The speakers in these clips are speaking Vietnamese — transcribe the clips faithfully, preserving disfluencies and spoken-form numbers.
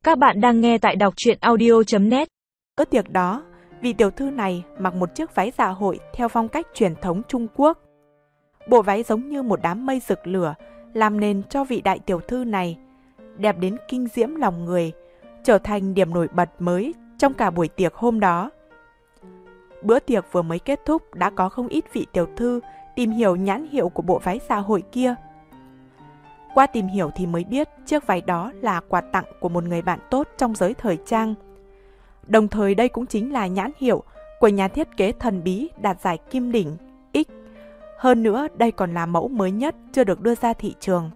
Các bạn đang nghe tại đọc truyện audio chấm net. Bữa tiệc đó, vị tiểu thư này mặc một chiếc váy dạ hội theo phong cách truyền thống Trung Quốc. Bộ váy giống như một đám mây rực lửa, làm nền cho vị đại tiểu thư này, đẹp đến kinh diễm lòng người, trở thành điểm nổi bật mới trong cả buổi tiệc hôm đó. Bữa tiệc vừa mới kết thúc đã có không ít vị tiểu thư tìm hiểu nhãn hiệu của bộ váy dạ hội kia. Qua tìm hiểu thì mới biết chiếc váy đó là quà tặng của một người bạn tốt trong giới thời trang. Đồng thời đây cũng chính là nhãn hiệu của nhà thiết kế thần bí đạt giải Kim Đỉnh X. Hơn nữa đây còn là mẫu mới nhất chưa được đưa ra thị trường.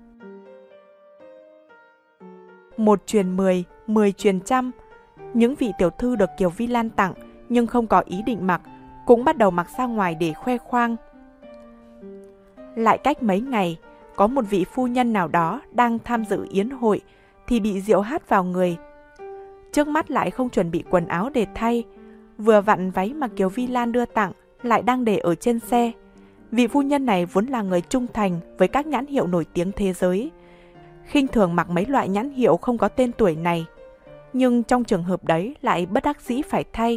Một truyền mười, mười truyền trăm. Những vị tiểu thư được Kiều Vi Lan tặng nhưng không có ý định mặc, cũng bắt đầu mặc ra ngoài để khoe khoang. Lại cách mấy ngày, có một vị phu nhân nào đó đang tham dự yến hội thì bị rượu hát vào người. Trước mắt lại không chuẩn bị quần áo để thay, vừa vặn váy mà Kiều Vi Lan đưa tặng lại đang để ở trên xe. Vị phu nhân này vốn là người trung thành với các nhãn hiệu nổi tiếng thế giới, khinh thường mặc mấy loại nhãn hiệu không có tên tuổi này, nhưng trong trường hợp đấy lại bất đắc dĩ phải thay.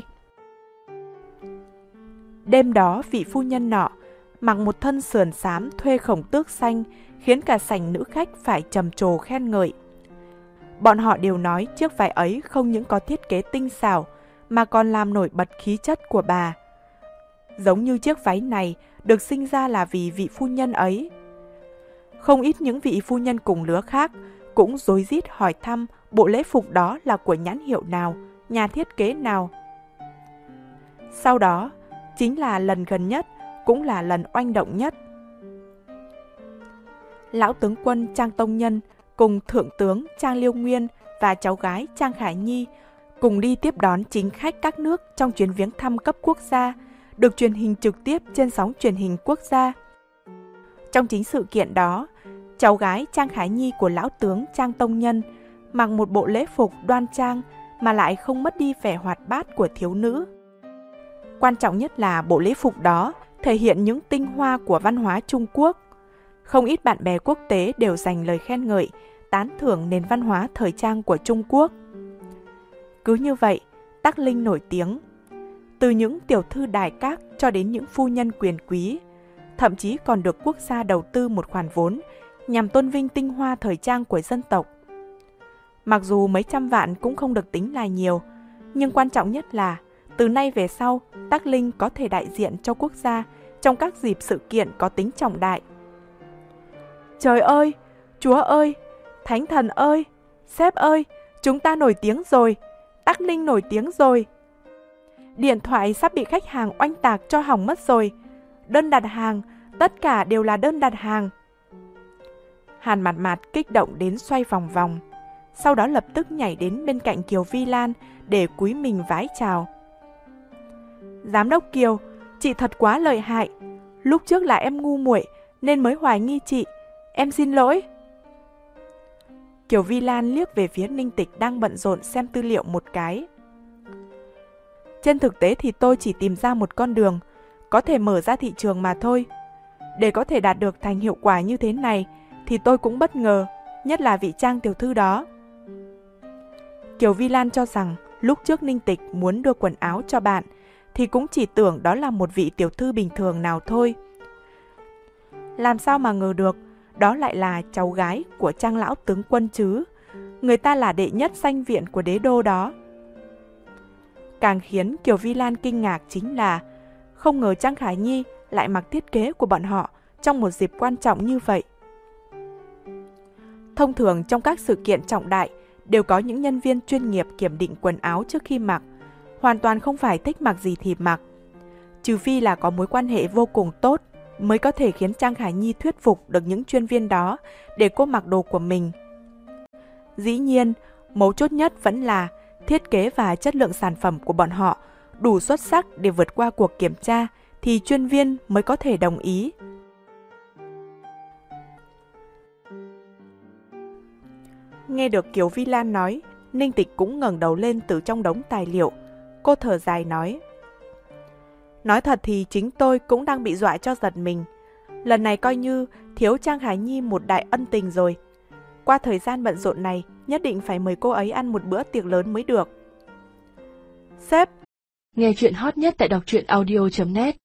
Đêm đó vị phu nhân nọ mặc một thân sườn xám thuê khổng tước xanh, khiến cả sảnh nữ khách phải trầm trồ khen ngợi. Bọn họ đều nói chiếc váy ấy không những có thiết kế tinh xảo mà còn làm nổi bật khí chất của bà. Giống như chiếc váy này được sinh ra là vì vị phu nhân ấy. Không ít những vị phu nhân cùng lứa khác cũng rối rít hỏi thăm bộ lễ phục đó là của nhãn hiệu nào, nhà thiết kế nào. Sau đó, chính là lần gần nhất, cũng là lần oanh động nhất. Lão tướng quân Trang Tông Nhân cùng thượng tướng Trang Liêu Nguyên và cháu gái Trang Khải Nhi cùng đi tiếp đón chính khách các nước trong chuyến viếng thăm cấp quốc gia, được truyền hình trực tiếp trên sóng truyền hình quốc gia. Trong chính sự kiện đó, cháu gái Trang Khải Nhi của lão tướng Trang Tông Nhân mặc một bộ lễ phục đoan trang mà lại không mất đi vẻ hoạt bát của thiếu nữ. Quan trọng nhất là bộ lễ phục đó thể hiện những tinh hoa của văn hóa Trung Quốc. Không ít bạn bè quốc tế đều dành lời khen ngợi, tán thưởng nền văn hóa thời trang của Trung Quốc. Cứ như vậy, Tắc Linh nổi tiếng. Từ những tiểu thư đài các cho đến những phu nhân quyền quý, thậm chí còn được quốc gia đầu tư một khoản vốn nhằm tôn vinh tinh hoa thời trang của dân tộc. Mặc dù mấy trăm vạn cũng không được tính là nhiều, nhưng quan trọng nhất là từ nay về sau, Tắc Linh có thể đại diện cho quốc gia trong các dịp sự kiện có tính trọng đại. Trời ơi! Chúa ơi! Thánh thần ơi! Sếp ơi! Chúng ta nổi tiếng rồi! Tắc Linh nổi tiếng rồi! Điện thoại sắp bị khách hàng oanh tạc cho hỏng mất rồi! Đơn đặt hàng! Tất cả đều là đơn đặt hàng! Hàn Mạt Mạt kích động đến xoay vòng vòng, sau đó lập tức nhảy đến bên cạnh Kiều Vi Lan để cúi mình vái chào. Giám đốc Kiều, chị thật quá lợi hại. Lúc trước là em ngu muội nên mới hoài nghi chị. Em xin lỗi. Kiều Vi Lan liếc về phía Ninh Tịch đang bận rộn xem tư liệu một cái. Trên thực tế thì tôi chỉ tìm ra một con đường có thể mở ra thị trường mà thôi. Để có thể đạt được thành hiệu quả như thế này thì tôi cũng bất ngờ, nhất là vị Trang tiểu thư đó. Kiều Vi Lan cho rằng lúc trước Ninh Tịch muốn đưa quần áo cho bạn thì cũng chỉ tưởng đó là một vị tiểu thư bình thường nào thôi. Làm sao mà ngờ được đó lại là cháu gái của Trang lão tướng quân chứ. Người ta là đệ nhất danh viện của đế đô đó. Càng khiến Kiều Vi Lan kinh ngạc chính là không ngờ Trang Khải Nhi lại mặc thiết kế của bọn họ trong một dịp quan trọng như vậy. Thông thường trong các sự kiện trọng đại đều có những nhân viên chuyên nghiệp kiểm định quần áo trước khi mặc, hoàn toàn không phải thích mặc gì thì mặc. Trừ phi là có mối quan hệ vô cùng tốt mới có thể khiến Trang Khải Nhi thuyết phục được những chuyên viên đó để cô mặc đồ của mình. Dĩ nhiên, mấu chốt nhất vẫn là thiết kế và chất lượng sản phẩm của bọn họ đủ xuất sắc để vượt qua cuộc kiểm tra thì chuyên viên mới có thể đồng ý. Nghe được Kiều Vi Lan nói, Ninh Tịch cũng ngẩng đầu lên từ trong đống tài liệu. Cô thở dài nói. Nói thật thì chính tôi cũng đang bị dọa cho giật mình. Lần này coi như thiếu Trang Khải Nhi một đại ân tình rồi. Qua thời gian bận rộn này, nhất định phải mời cô ấy ăn một bữa tiệc lớn mới được. Sếp! Nghe chuyện hot nhất tại đọc truyện audio chấm net